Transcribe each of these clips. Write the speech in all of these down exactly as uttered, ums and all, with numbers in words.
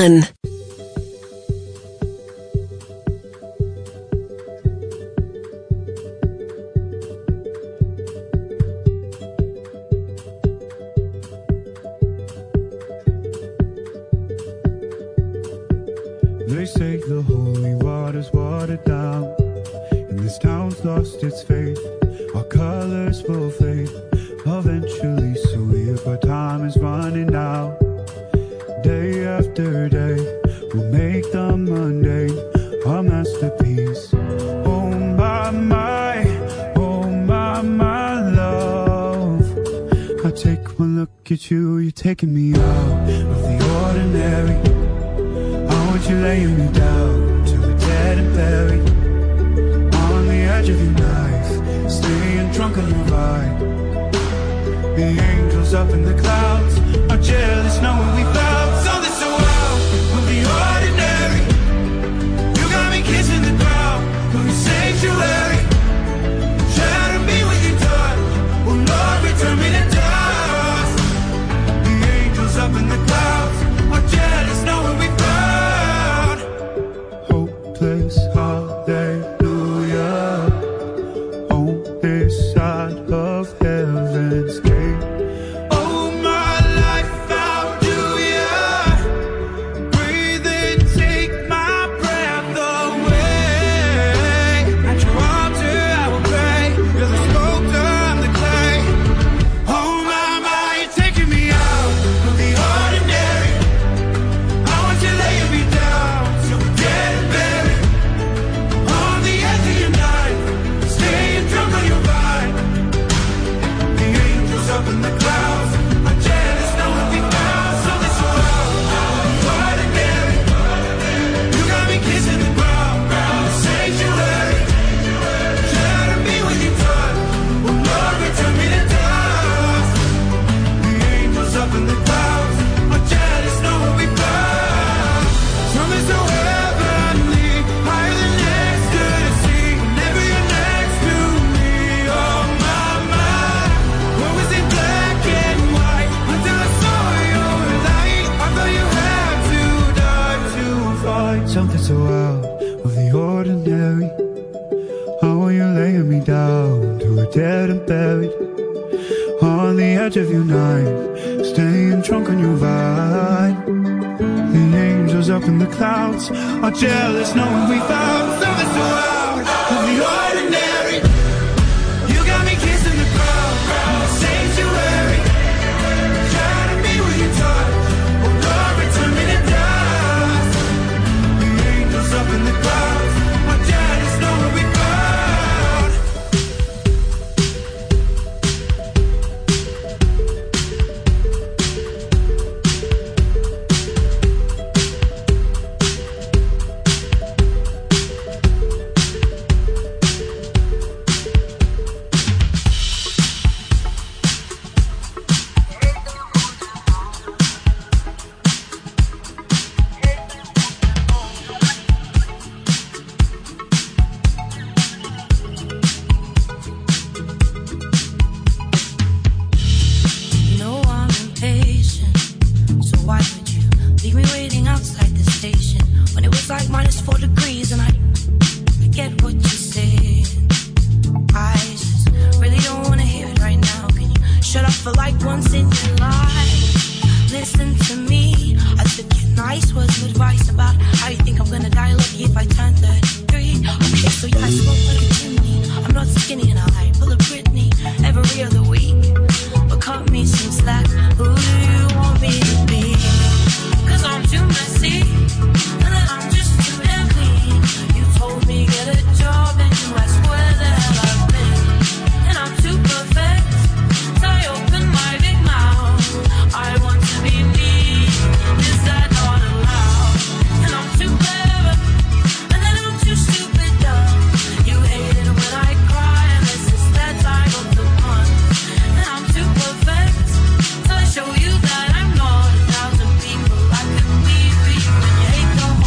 fun. They say the holy water's watered down, and this town's lost its faith. Our colors will fade eventually, so if our time is running out, day after day, we'll make the mundane our masterpiece. Oh my, my, oh my, my love, I take one look at you, you're taking me out of the ordinary. You're laying me down to a dead and buried on the edge of your knife, staying drunk on your ride. The angels up in the clouds are jealous knowing we found something so wild of the ordinary. You got me kissing the ground from your sanctuary. Shatter me with your touch, oh Lord, return me to dust. The angels up in the clouds are jealous knowing we found hopeless hallelujah on this side of heaven's gate. Oh, my life found you, yeah. Breathe and take my breath away. At your altar I will pray. You're the sculptor, I'm the clay. Oh my, my, you're taking me out of the ordinary. I want you laying me down till we're dead and buried. On the edge of your knife, staying drunk on your ride. The angels up in the clouds are jealous knowing we found something so wild, ordinary. You got me kissing the ground, the sanctuary. Shatter me with your touch, oh Lord, return me to dust. The angels up in the clouds are jealous knowing we found something so heavenly, higher than ecstasy. Whenever you're next to me, oh my, my. What was it, black and white, until I saw your light? I thought you had to die to find something so out of the ordinary. How are you laying me down to a dead and buried on the edge of your knife, staying drunk on your ride. The angels up in the clouds are jealous knowing we found something so out of the ordinary. You got me kissing the ground, the sanctuary. Shatter me with your touch, oh Lord, return me to dust. The angels up in the clouds are jealous knowing we found. You know I'm impatient, so why would you leave me waiting outside the station when it was like minus four degrees and I, I get what you said. I just really don't wanna hear it right now. Can you shut up for like once in your life? Listen to me, I took your nice words of advice about how you think I'm gonna die lucky if I turn thirty-three. Okay, so yeah, I smoke like a chimney. I'm not skinny and I pull a Britney every other week. But cut me some slack, who do you want me to be? Cause I'm too messy, and then I'm just too damn clean. You told me get a job and you asked where the hell I've been. And I'm too perfect, so I open my big mouth. I want to be me, is that not allowed? And I'm too clever, and then I'm too stupid dumb. You hate it when I cry, and this is that time of the month. And I'm too perfect, so I show you that I'm not a thousand people. I could be for you, and you hate the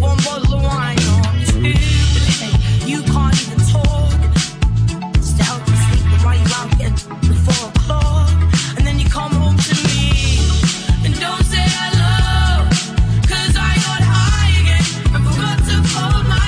one bottle of wine or two. You can't even talk. Stay out to sleep and while you out again before o'clock. And then you come home to me and don't say hello. Cause I got high again and forgot to fold my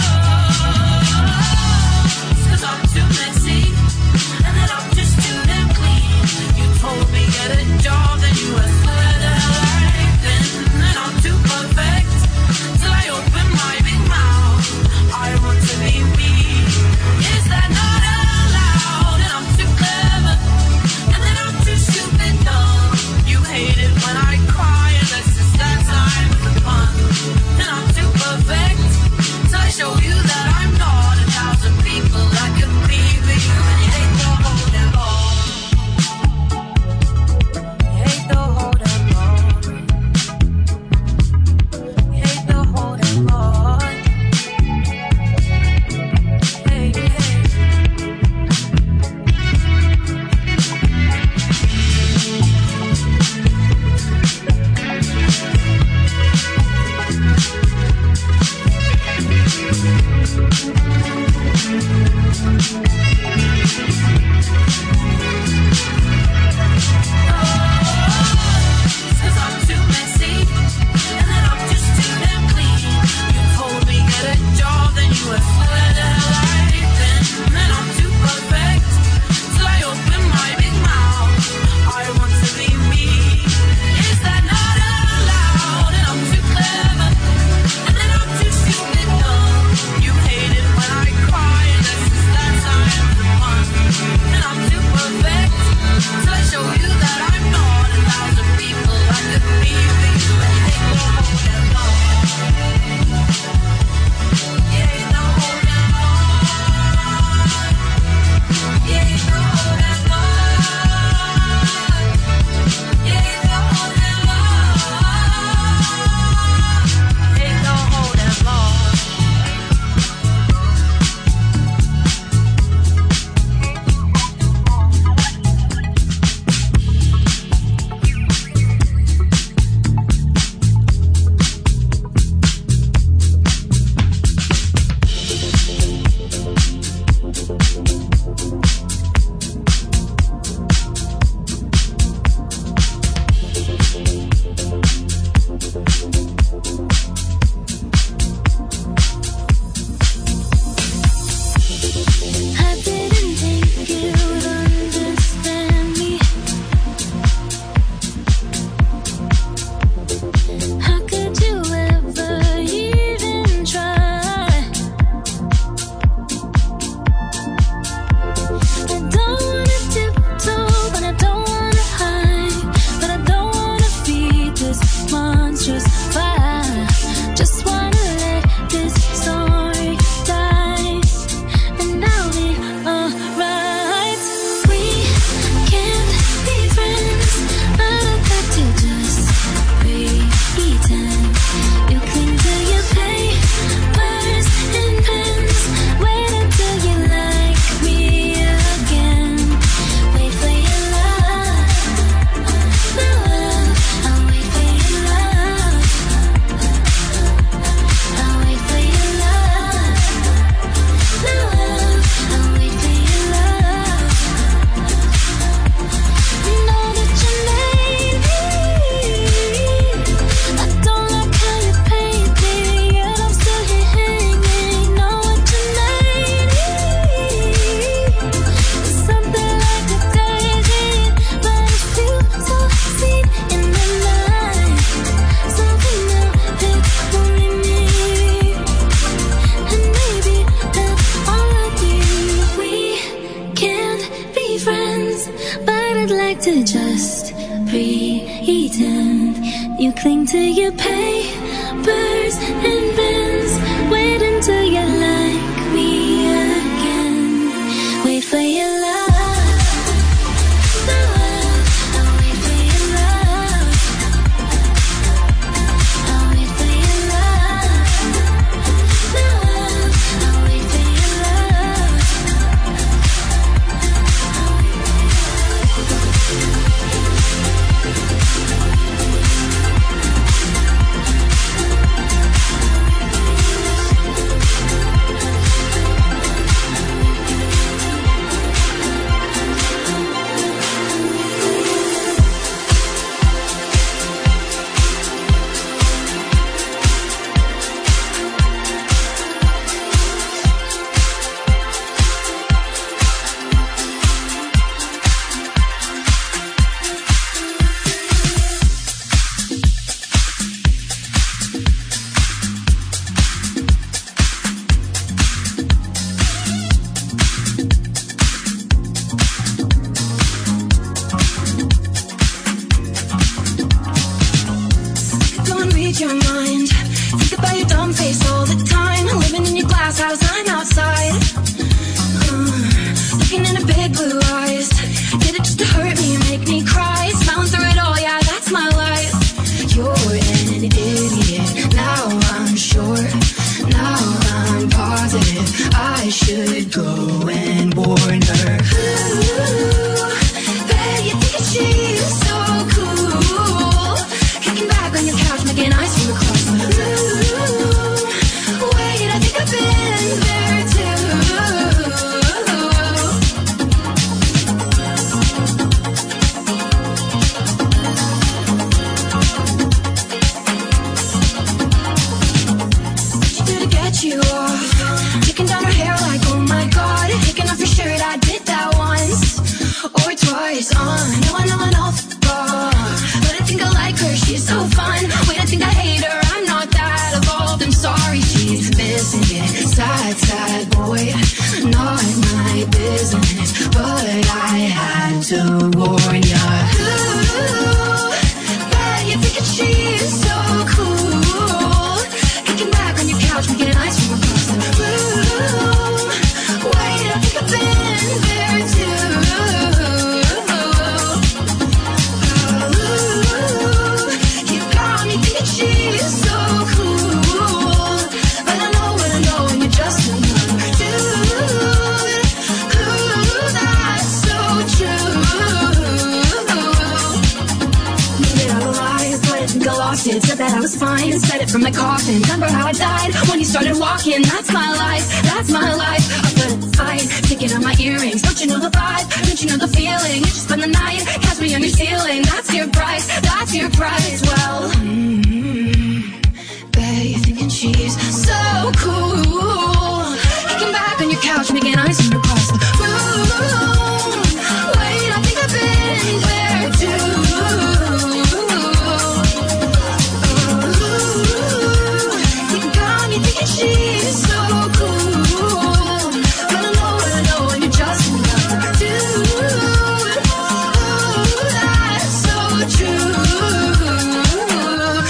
clothes. Cause I'm too messy and then I'm just too damn clean. You told me get a job, then you were where the hell I've been. And I'm too perfect till I open my big mouth. I want to be me. Is that not allowed? And I'm too clever and then I'm too stupid dumb. You hate it when I cry unless it's that time for the fun. And I'm too perfect till I show you that I'm not a thousand people that could be for you. And you hate the whole damn ball. You hate the whole damn ball. You hate the whole damn ball. Hey, hey. Cause I'm too messy and then I'm just too damn clean. You told me get a job, then you were where the hell I've been. And I'm too perfect till I open my big mouth. I want to be me. Is that not allowed? And I'm too clever and then I'm too stupid dumb. You hate it when I cry unless it's that time for fun. And I'm too perfect till I show you that I'm not a thousand people I could be for you. And you hate the whole damn lot. You hate the whole damn lot. You hate the whole damn lot. You hate the whole damn lot. You hate the whole damn lot. I didn't think you'd understand me. How could you ever even try? I don't wanna tiptoe, but I don't wanna hide. But I don't wanna feed this monstrous fire. Just wanna let this story die, and I'll be alright. We can't be friends, but I'd like to just pretend. You cling to your papers and pens. Wait until you like me again. Wait for your love, love. I'll wait for your love. I'll wait for your love, love. I'll wait for your love. You know that you made me. I don't like how you paint me, yet I'm still here hanging. Know what you made me. It's something like a daisy, but it feels so sweet in the night. Something now that's only me, and maybe that's all I need. We can't be friends, but I'd like to just pretend. You cling to your papers and pens. Wait until you like me again. Wait for your love, love. I'll wait for your love. I'll wait for your love, love. I'll wait for your love. read your mind. Think about your dumb face all the time. Living in your glass house, I'm outside. Uh, looking into big blue eyes. Did it just to hurt me and make me cry? Smiling through it all, yeah, that's my life. You're an idiot, now I'm sure. Now I'm positive I should go and warn her. Ooh, bet you think she's so cool. Kicking back on your couch, making ice cream across the room. Wait, I think I've been there too. She did to get you off, taking down her hair like, oh my god. Taking off your shirt, I did that once or twice. Uh, no, I know I know, but I think I like her, she's so fun. Wait, I think I hate her, I'm not that evolved. I'm sorry, she's missing it. Sad, sad boy, not my business, but I had to warn ya. Ooh, bet you think she's so cool. Kicking back on your couch, making an ice cream across the room. Wait, I think I've been there too. Ooh, you got me thinking she's so cool, but I know what I know and you're just another dude. Ooh, that's so true. Made it all lies, but I think I lost it. Said that I was fine and said it from my coffin. Remember how I died when you started walking? That's my life, that's my life. Up in a fight, taking out my earrings. Don't you know the vibe? Don't you know the feeling? You just spend the night, catch me on your ceiling. That's your price, that's your price. Well, mm-hmm, bet you're thinking she's so cool. Kicking back on your couch, making ice cream across the room. Wait, I think I've been there too. You got me thinking she's so cool, but I know what I know and you're just another dude. Ooh, that's so true.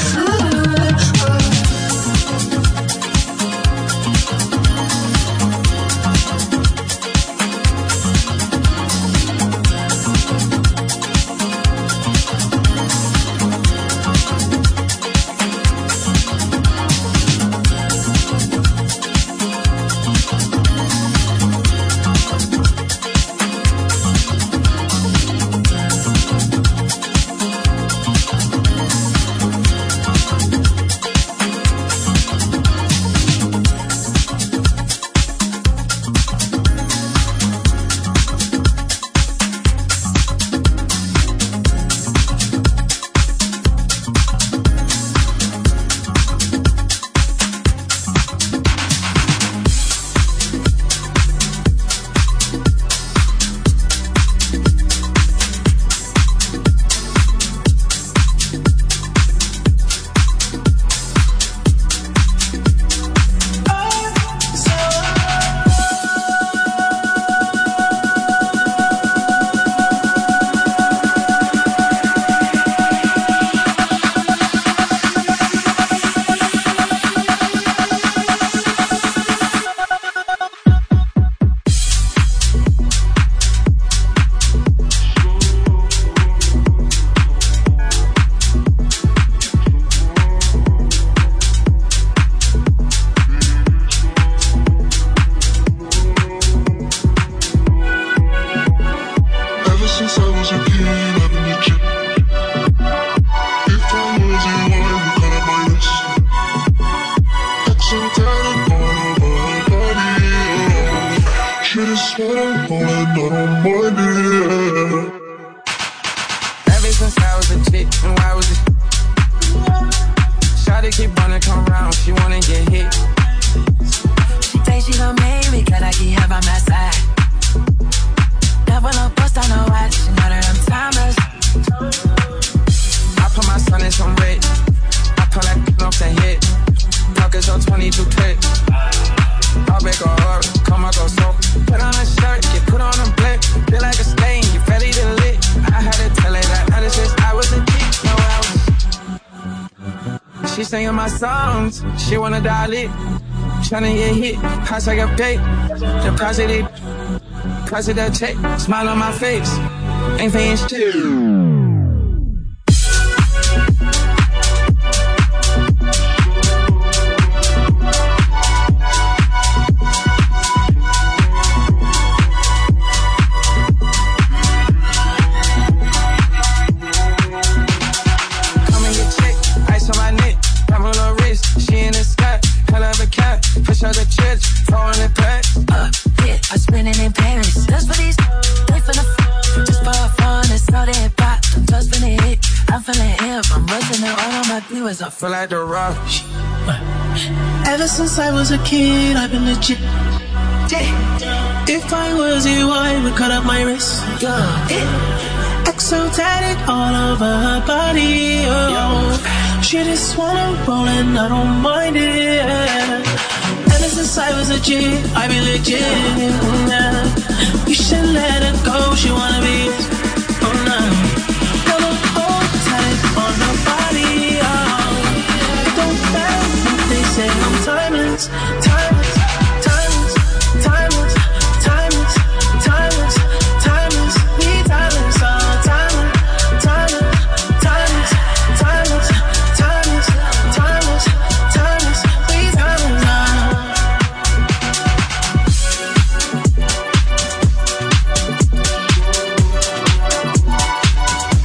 She singing my songs, she wanna dial it. Tryna get hit, price I get paid. The price of it, price of that check. Smile on my face, ain't paying shit. I feel like the rock. Ever since I was a kid, I've been legit. If I was you, I would cut up my wrist. Exotic all over her body. Oh. She just wanna roll and I don't mind it. Ever since I was a kid, I've been legit. You should let her go. She wanna be. Oh no. Gonna hold tight on her body. They say I'm timeless, timeless, timeless, timeless, timeless, timeless, timeless, we timeless, oh, timeless, timeless, timeless, timeless, timeless, timeless, timeless, we timeless, oh.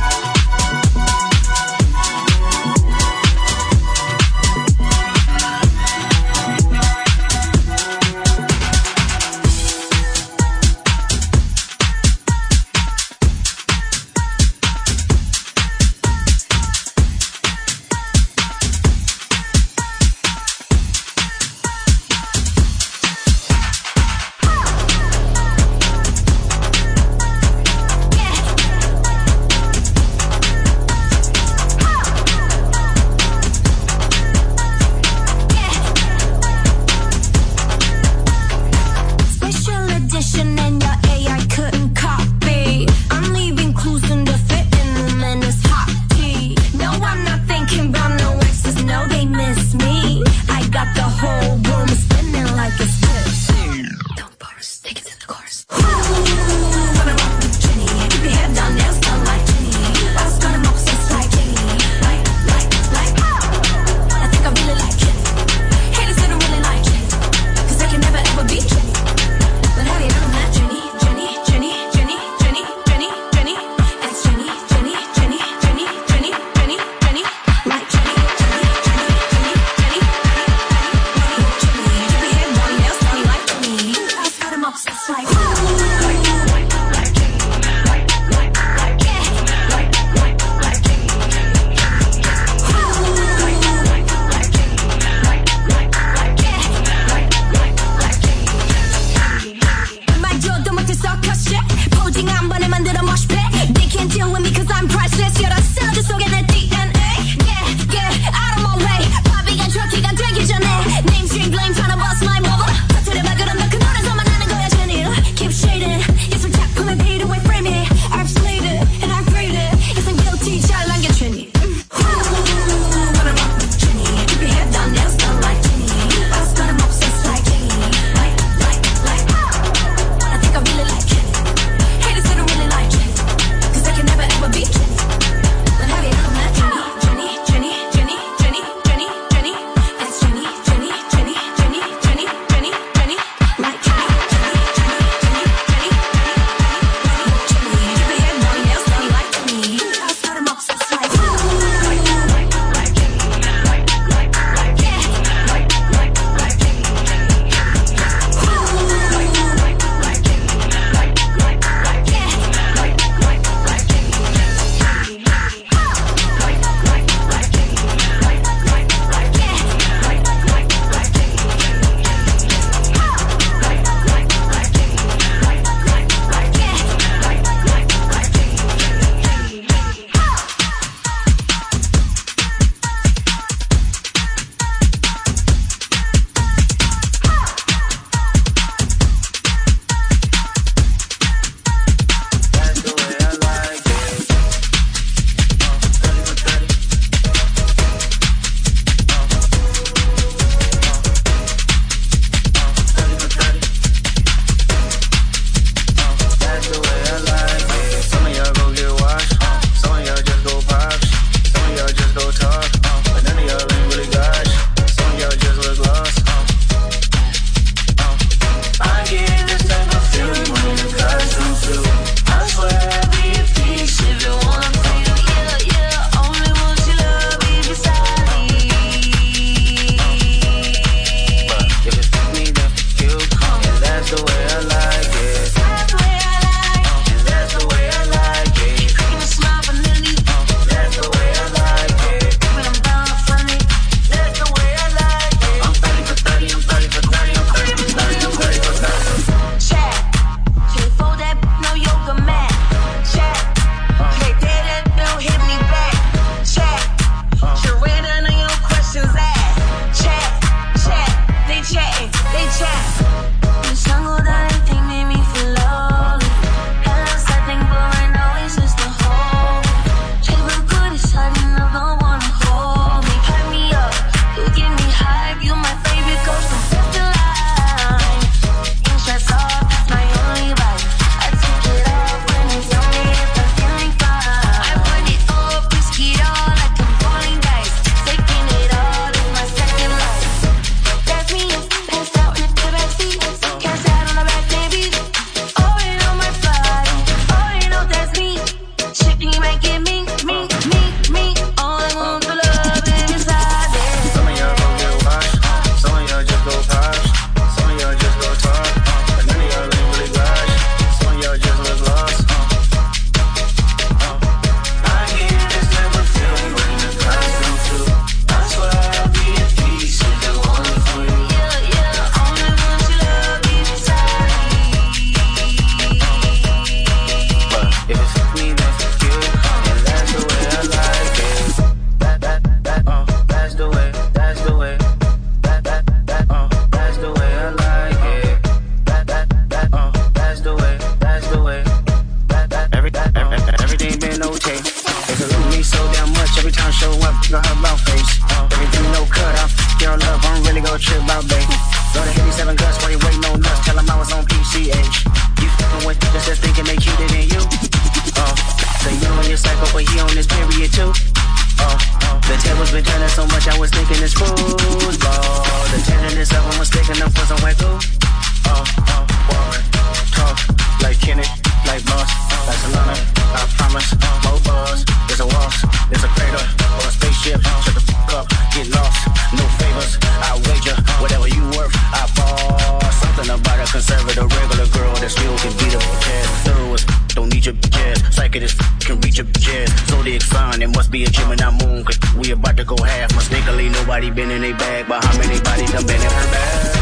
much I was thinking it's football. The tenderness of them was taking them for somewhere cool. Oh, oh, boy. Talk like Kenny, like Boss, like Solana. I promise, more buzz. There's a waltz, there's a crater, or a spaceship. Shut the fuck up, get lost. No favors, I wager. Whatever you worth, I fall. Something about a conservative regular girl that still can beat up your chest. Thorough as don't need your chest. Psychic as can reach your chest. Zodiac sign, it must be a Gemini moon. Cause we about to go half. Mistakenly, nobody been in a bag. But how many bodies done been in her bag?